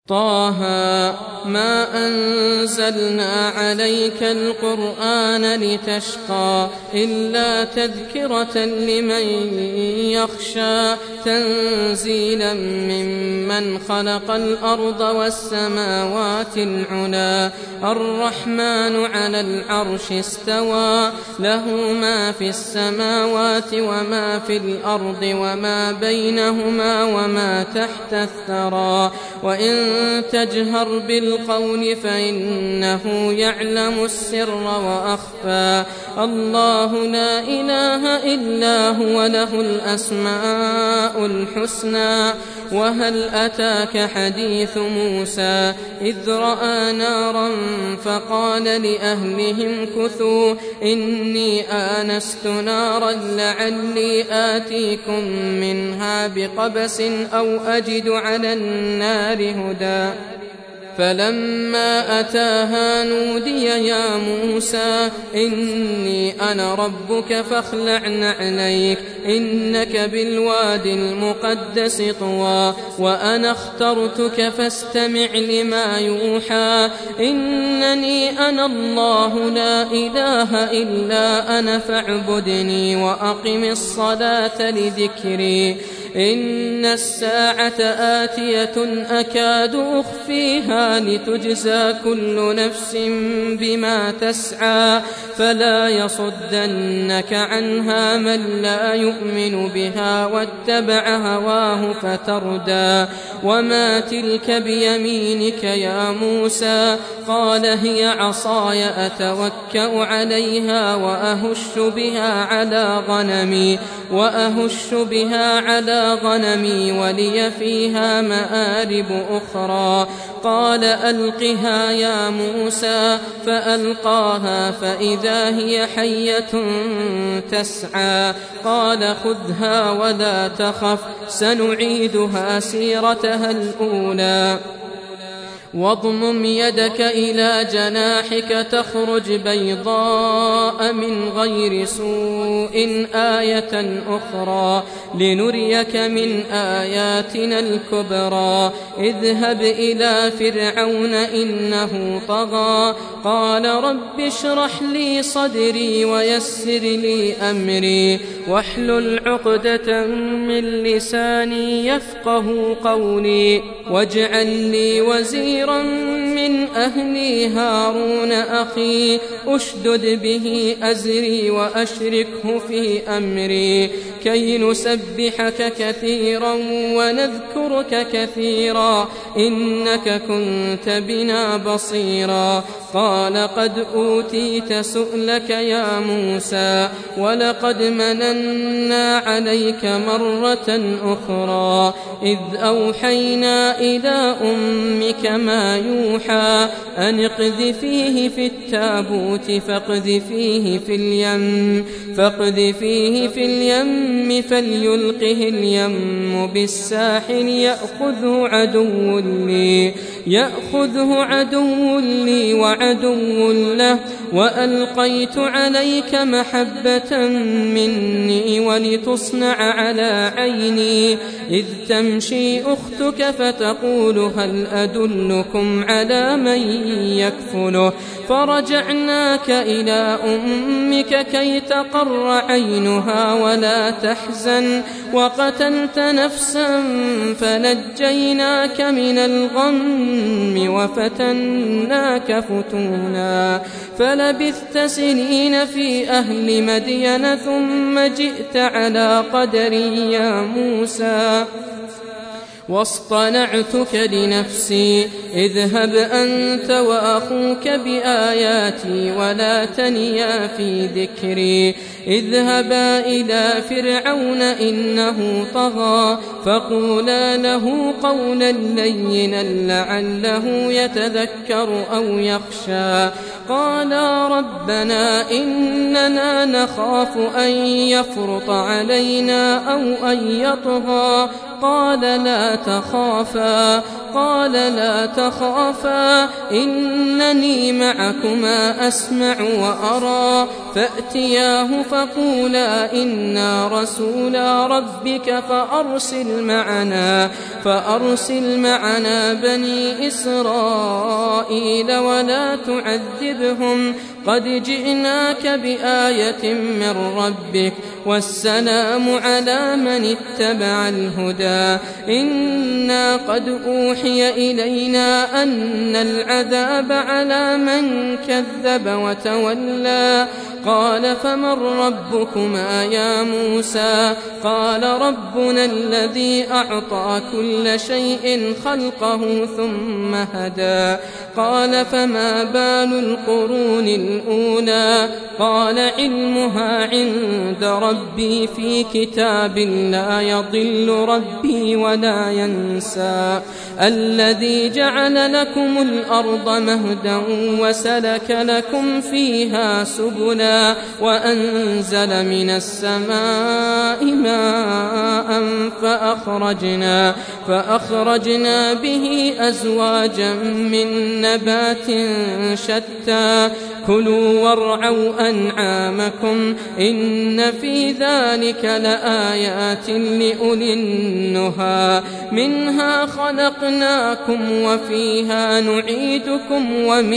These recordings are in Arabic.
طه ما أنزلنا عليك القرآن لتشقى إلا تذكرة لمن يخشى تنزيلا ممن خلق الأرض والسماوات العلى الرحمن على العرش استوى له ما في السماوات وما في الأرض وما بينهما وما تحت الثرى وإن تجهر بالقول فإنه يعلم السر وأخفى الله لا إله إلا هو له الأسماء الحسنى وهل أتاك حديث موسى إذ رأى نارا فقال لأهلهم كثوا إني آنست نارا لعلي آتيكم منها بقبس أو أجد على النار هدى فلما أتاها نودي يا موسى إني أنا ربك فاخلع نعليك إنك بالواد المقدس طوى وأنا اخترتك فاستمع لما يوحى إنني أنا الله لا إله إلا أنا فاعبدني وأقم الصلاة لذكري إن الساعة آتية أكاد أخفيها لتجزى كل نفس بما تسعى فلا يصدنك عنها من لا يؤمن بها واتبع هواه فتردى وما تلك بيمينك يا موسى قال هي عصاي أتوكأ عليها وأهش بها على غنمي ولي فيها مآرب أخرى قال ألقها يا موسى فألقاها فإذا هي حية تسعى قال خذها ولا تخف سنعيدها سيرتها الأولى واضمم يدك إلى جناحك تخرج بيضاء من غير سوء آية أخرى لنريك من آياتنا الكبرى اذهب إلى فرعون إنه طغى قال رب اشرح لي صدري ويسر لي أمري واحلل عقدة من لساني يفقه قولي واجعل لي وزيرا من أهلي هارون أخي أشدد به أزري وأشركه في أمري كي نسبحك كثيرا ونذكرك كثيرا إنك كنت بنا بصيرا قال قد أوتيت سؤلك يا موسى ولقد مننا عليك مرة أخرى إذ أوحينا إلى أمك ما يوحى أن اقذفيه في التابوت فاقذفيه في اليم فليلقه اليم بالساحل يأخذه عدو لي وعدو له وألقيت عليك محبة مني ولتصنع على عيني إذ تمشي أختك فتقول هل أدلكم على من يكفله فرجعناك إلى أمك كي تقر عينها ولا تحزن وقتلت نفسا فنجيناك من الغم وفتناك فتونا فلبثت سنين في أهل مدين ثم جئت على قدري يا موسى واصطنعتك لنفسي اذهب أنت وأخوك بآياتي ولا تنيا في ذكري اذهبا إلى فرعون إنه طغى فقولا له قولا لينا لعله يتذكر أو يخشى قالا ربنا إننا نخاف أن يفرط علينا أو أن يطغى قال لا تخافا قال لا تخافا إنني معكما أسمع وأرى فأتياه فقولا إنا رسولا ربك فأرسل معنا بني إسرائيل ولا تعذبهم قد جئناك بآية من ربك والسلام على من اتبع الهدى إنا قد أوحي إلينا أن العذاب على من كذب وتولى قال فمن ربكما يا موسى قال ربنا الذي أعطى كل شيء خلقه ثم هدى قال فما بال القرون الأولى قال علمها عند ربي في كتاب لا يضل ربي ولا ينسى الذي جعل لكم الأرض مهدا وسلك لكم فيها سبلا وأنزل من السماء ماء فأخرجنا به أزواجا من نبات شتى كلوا وارعوا أنعامكم إن في ذلك لآيات لأولي النهى منها خلقناكم وفيها نعيدكم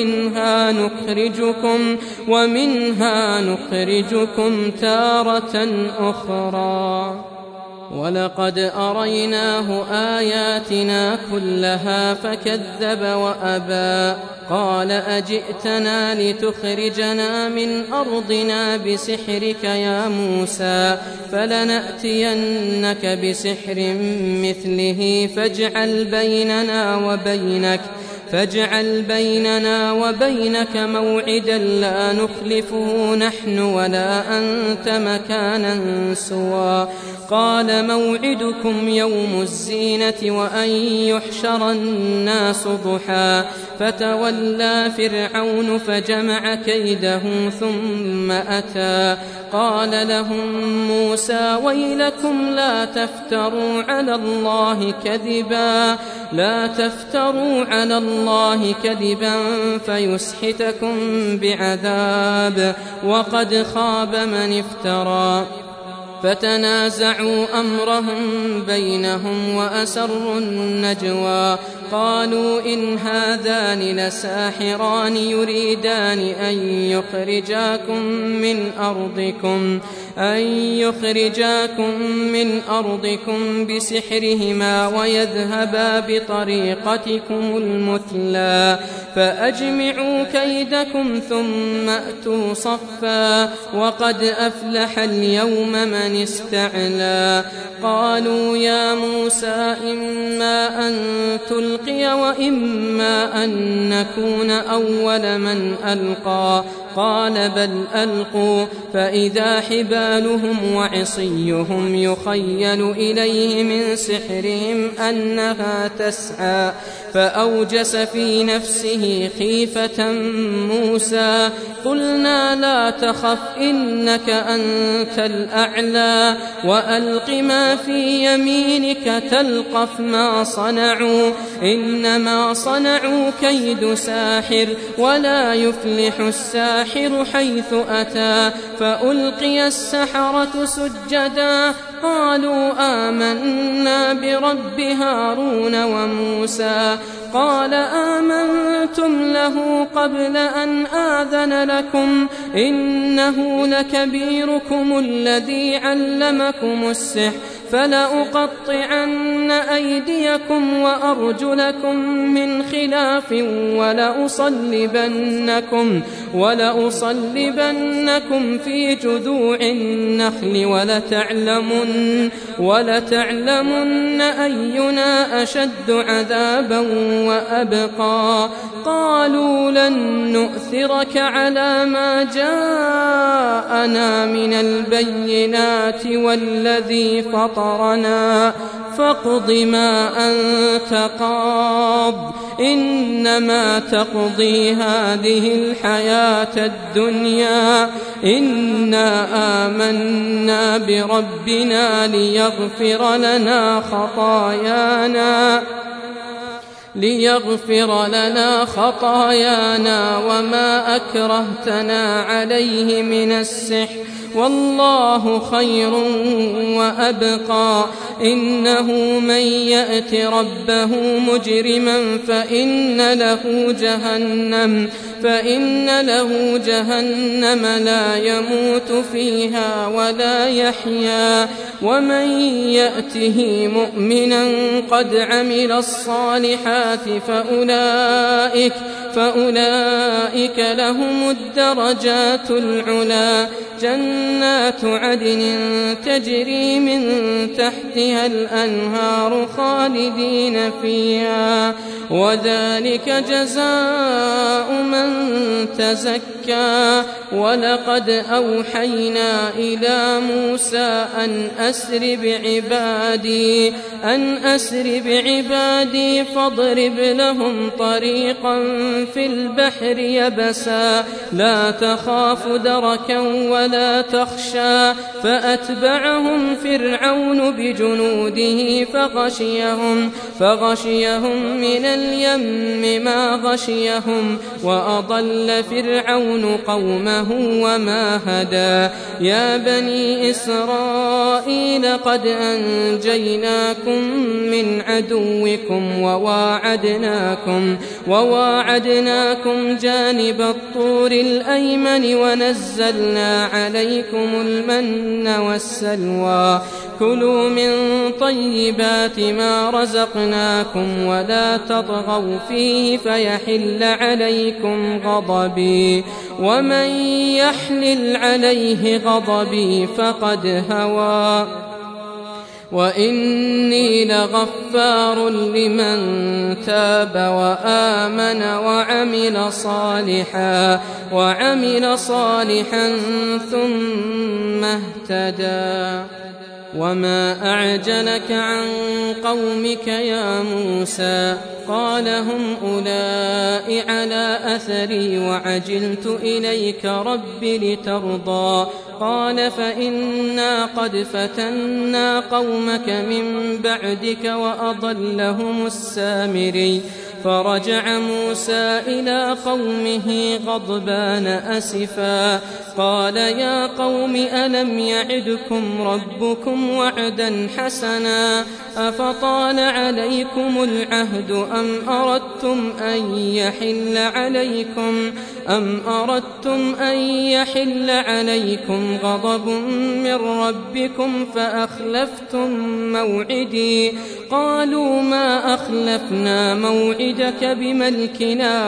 ومنها نخرجكم تارة أخرى ولقد أريناه آياتنا كلها فكذب وأبى قال أجئتنا لتخرجنا من أرضنا بسحرك يا موسى فلنأتينك بسحر مثله فاجعل بيننا وبينك موعدا لا نخلفه نحن ولا أنت مكانا سوى قال موعدكم يوم الزينة وأن يحشر الناس ضحى فتولى فرعون فجمع كيده ثم أتى قال لهم موسى ويلكم لا تفتروا على الله كذبا فيسحتكم بعذاب وقد خاب من افترى فتنازعوا أمرهم بينهم وأسروا النجوى قالوا إن هذان لساحران يريدان أن يخرجاكم من أرضكم بسحرهما ويذهبا بطريقتكم المثلى فأجمعوا كيدكم ثم أتوا صفا وقد أفلح اليوم من استعلى قالوا يا موسى إما أن تلقي وإما أن نكون أول من ألقى قال بل ألقوا فإذا حبالهم وعصيهم يخيل إليه من سحرهم أنها تسعى فأوجس في نفسه خيفة موسى قلنا لا تخف إنك أنت الأعلى وألق ما في يمينك تلقف ما صنعوا إنما صنعوا كيد ساحر ولا يفلح الساحر حيث أتى فألقي السحرة سجدا قالوا آمنا برب هارون وموسى قال آمنتم له قبل أن آذن لكم إنه لكبيركم الذي علمكم السحر فلأقطعن أيديكم وأرجلكم من خلاف ولأصلبنكم في جذوع النخل ولتعلمن أينا أشد عذابا وأبقى قالوا لن نؤثرك على ما جاءنا من البينات والذي فطرنا فاقض ما أنت قاض إنما تقضي هذه الحياة الدنيا إنا آمنا بربنا ليغفر لنا خطايانا وما أكرهتنا عليه من السحر والله خير وأبقى إنه من يأت ربه مجرما فإن له جهنم لا يموت فيها ولا يحيا ومن يأته مؤمنا قد عمل الصالحات فأولئك لهم الدرجات العلا جنات عدن تجري من تحتها الأنهار خالدين فيها وذلك جزاء من تزكى ولقد أوحينا إلى موسى أن أسر بعبادي فاضرب لهم طريقا في البحر يبسا لا تخاف دركا ولا تخشى فأتبعهم فرعون بجنوده فغشيهم من اليم ما غشيهم وأضل فرعون قومه وما هدى يا بني إسرائيل قد أنجيناكم من عدوكم وواعدناكم جانب الطور الأيمن ونزلنا عليكم المن والسلوى كلوا من طيبات ما رزقناكم ولا تطغوا فيه فيحل عليكم غضبي ومن يحلل عليه غضبي فقد هوى وإني لغفار لمن تاب وآمن وعمل صالحا ثم اهتدى وما أعجلك عن قومك يا موسى قال هم أولئك على أثري وعجلت إليك رب لترضى قال فإنا قد فتنا قومك من بعدك وأضلهم السامري فرجع موسى إلى قومه غضبان أسفا قال يا قوم ألم يعدكم ربكم وعدا حسنا أفطال عليكم العهد أم أردتم أن يحل عليكم غضب من ربكم فأخلفتم موعدي قالوا ما أخلفنا موعدك بملكنا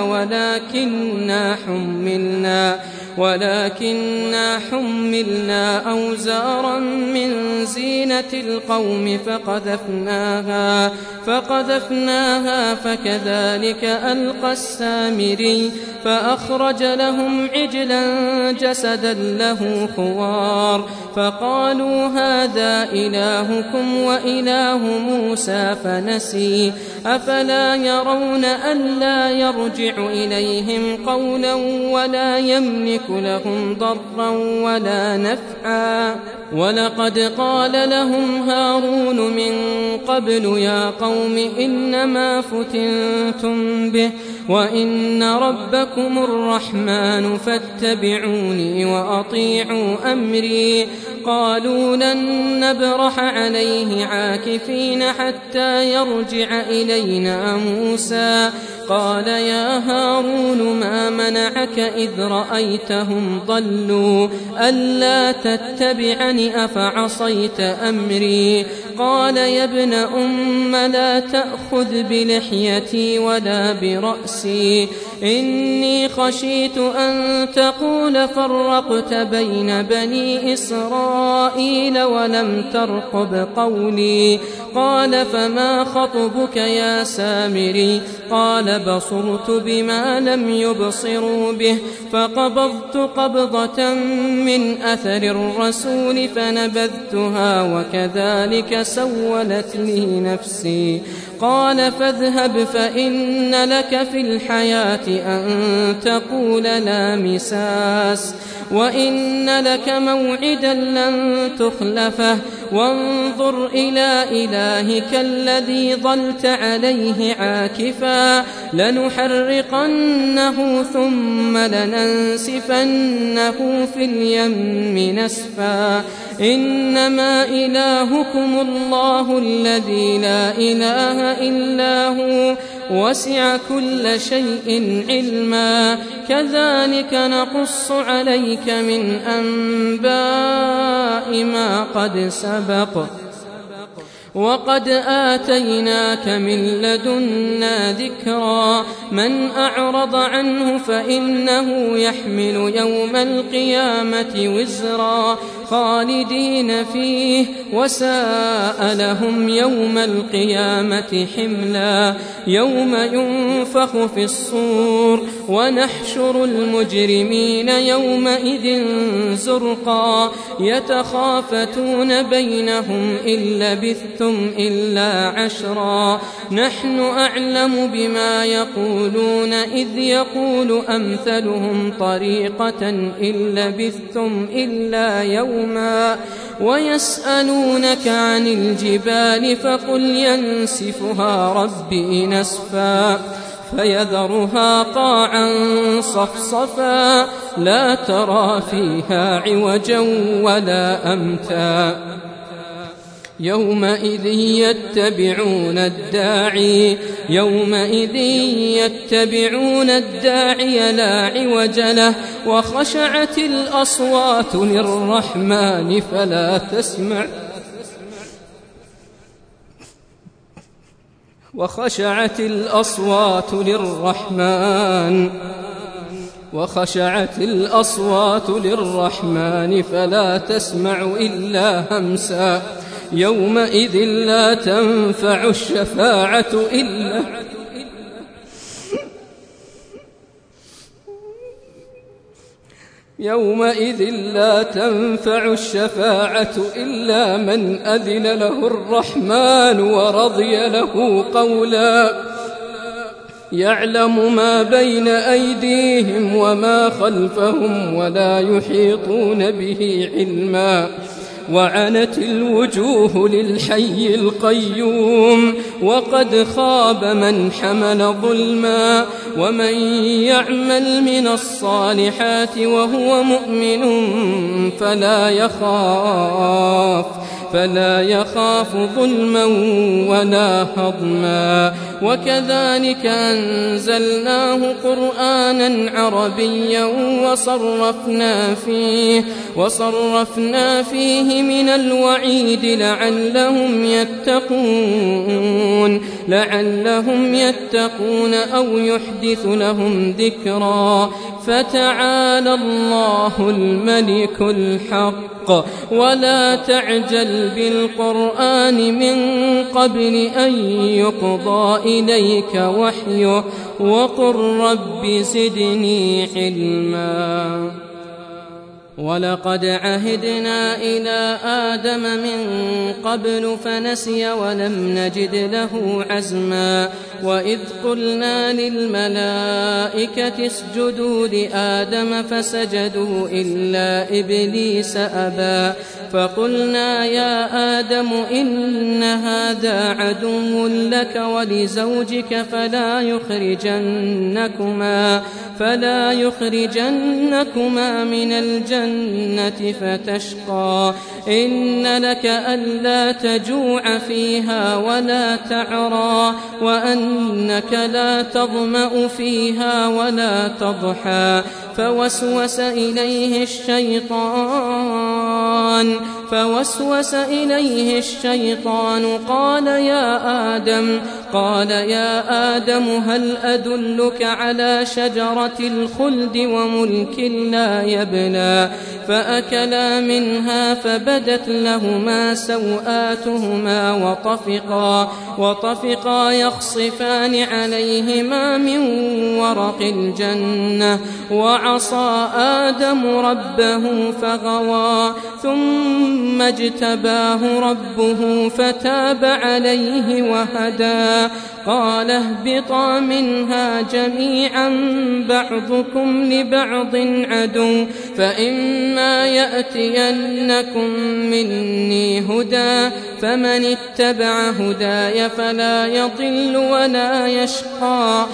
ولكننا حملنا أوزارا من زينة القوم فقذفناها فكذلك ألقى السامري فأخرج لهم عجلا جسدا له خوار فقالوا هذا إلهكم وإله موسى فنسي أفلا يرون ألا يرجع إليهم قولا ولا يملك لهم ضرا ولا نفعا ولقد قال لهم هارون من قبل يا قوم إنما فتنتم به وإن ربكم الرحمن فاتبعوني وأطيعوا أمري قالوا لن نبرح عليه عاكفين حتى يرجع إلينا موسى قال يا هارون ما منعك إذ رأيتهم ضلوا ألا تتبعني أفعصيت أمري قال يا ابن أم لا تأخذ بلحيتي ولا برأسي إني خشيت أن تقول فرقت بين بني إسرائيل ولم ترقب قولي قال فما خطبك يا سامري قال بصرت بما لم يبصروا به فقبضت قبضة من أثر الرسول فنبذتها وكذلك سولت لي نفسي قال فاذهب فإن لك في الحياة أن تقول لا مساس وإن لك موعدا لن تخلفه وانظر إلى إلهك الذي ظلت عليه عاكفا لنحرقنه ثم لننسفنه في اليم نسفا إنما إلهكم الله الذي لا إله إلا هو وسع كل شيء علما كذلك نقص عليك من أنباء ما قد سبق وقد آتيناك من لدنا ذكرا من أعرض عنه فإنه يحمل يوم القيامة وزرا خالدين فيه وساء لهم يوم القيامة حملا يوم ينفخ في الصور ونحشر المجرمين يومئذ زرقا يتخافتون بينهم إن لبثتم إلا عشرا نحن أعلم بما يقولون إذ يقول أمثلهم طريقة إن لبثتم إلا يوما ويسألونك عن الجبال فقل ينسفها ربي نسفا فيذرها قاعا صفصفا لا ترى فيها عوجا ولا أمتا يومئذ يتبعون الداعي لا عوج له وخشعت الأصوات للرحمن فلا تسمع إلا همسا يومئذ لا تنفع الشفاعة إلا من أذن له الرحمن ورضي له قولا يعلم ما بين أيديهم وما خلفهم ولا يحيطون به علما وعنت الوجوه للحي القيوم وقد خاب من حمل ظلما ومن يعمل من الصالحات وهو مؤمن فلا يخاف ظلما ولا هضما وكذلك أنزلناه قرآنا عربيا وصرفنا فيه من الوعيد لعلهم يتقون أو يحدث لهم ذكرا فتعالى الله الملك الحق ولا تعجل بالقرآن من قبل أن يقضى إليك وحيه وقل رب زدني علما ولقد عهدنا إلى آدم من قبل فنسي ولم نجد له عزما وإذ قلنا للملائكة اسجدوا لآدم فسجدوا إلا إبليس أبى فقلنا يا آدم إن هذا عدو لك ولزوجك فلا يخرجنكما من الجنة فتشقى إن لك ألا تجوع فيها ولا تعرى وأنك لا تظمأ فيها ولا تضحى فوسوس إليه الشيطان قال يا آدم هل أدلك على شجرة الخلد وملك لا يبلى فأكلا منها فبدت لهما سوآتهما وطفقا يخصفان عليهما من ورق الجنة وعصى آدم ربه فغوى ثم اجتباه ربه فتاب عليه وهدى قال اهبطا منها جميعا بعضكم لبعض عدو فإما يأتينكم مني هدى فمن اتبع هداي فلا يضل ولا يشقى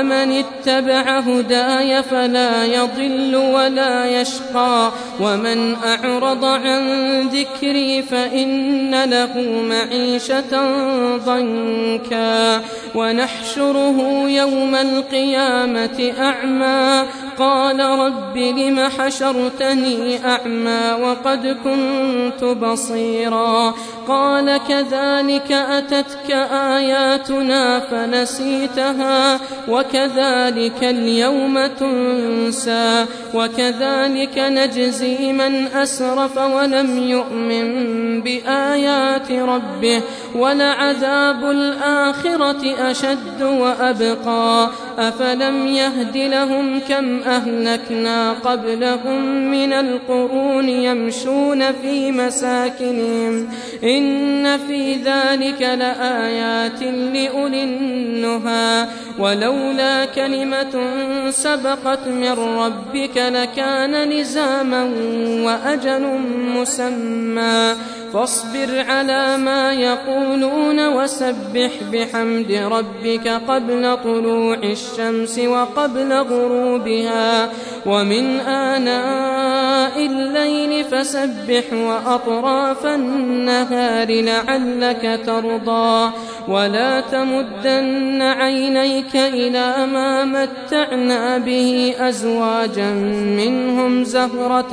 ومن أعرض عن ذكري فإن له معيشة ضنكا ونحشره يوم القيامة أعمى قال رب لم حشرتني أعمى وقد كنت بصيرا قال كذلك أتتك آياتنا فنسيتها وكذلك اليوم تنسى وكذلك نجزي من أسرف ولم يؤمن بآيات ربه ولعذاب الآخرة أشد وأبقى أفلم يهد لهم كم أهلكنا قبلهم من القرون يمشون في مساكنهم إن في ذلك لآيات لأولي النهى ولولا كلمة سبقت من ربك لكان لزاما وأجل مسمى فاصبر على ما يقولون وسبح بحمد ربك قبل طلوع الشمس وقبل غروبها ومن آناء الليل فسبح وأطراف النهار لعلك ترضى ولا تمدن عينيك إلى ما متعنا به أزواجا منهم زهرة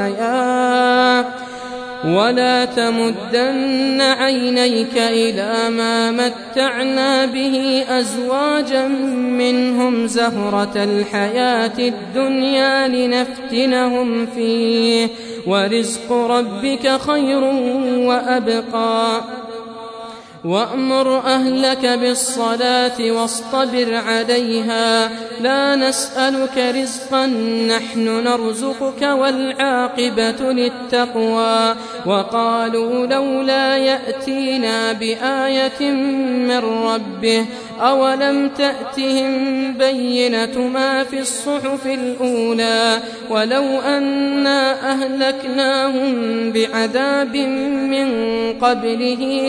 الحياة الدنيا لنفتنهم فيه ورزق ربك خير وأبقى وأمر أهلك بالصلاة واصطبر عليها لا نسألك رزقا نحن نرزقك والعاقبة للتقوى وقالوا لولا يأتينا بآية من ربه أولم تأتهم بينة ما في الصحف الأولى ولو أنا أهلكناهم بعذاب من قبله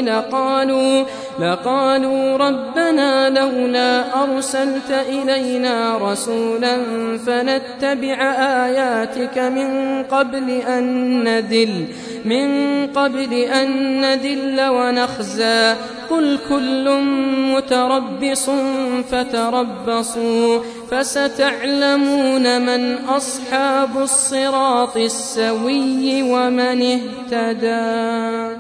لقالوا ربنا لولا أرسلت إلينا رسولا فنتبع آياتك من قبل أن نذل ونخزى قل كل متربص فتربصوا فستعلمون من أصحاب الصراط السوي ومن اهتدى.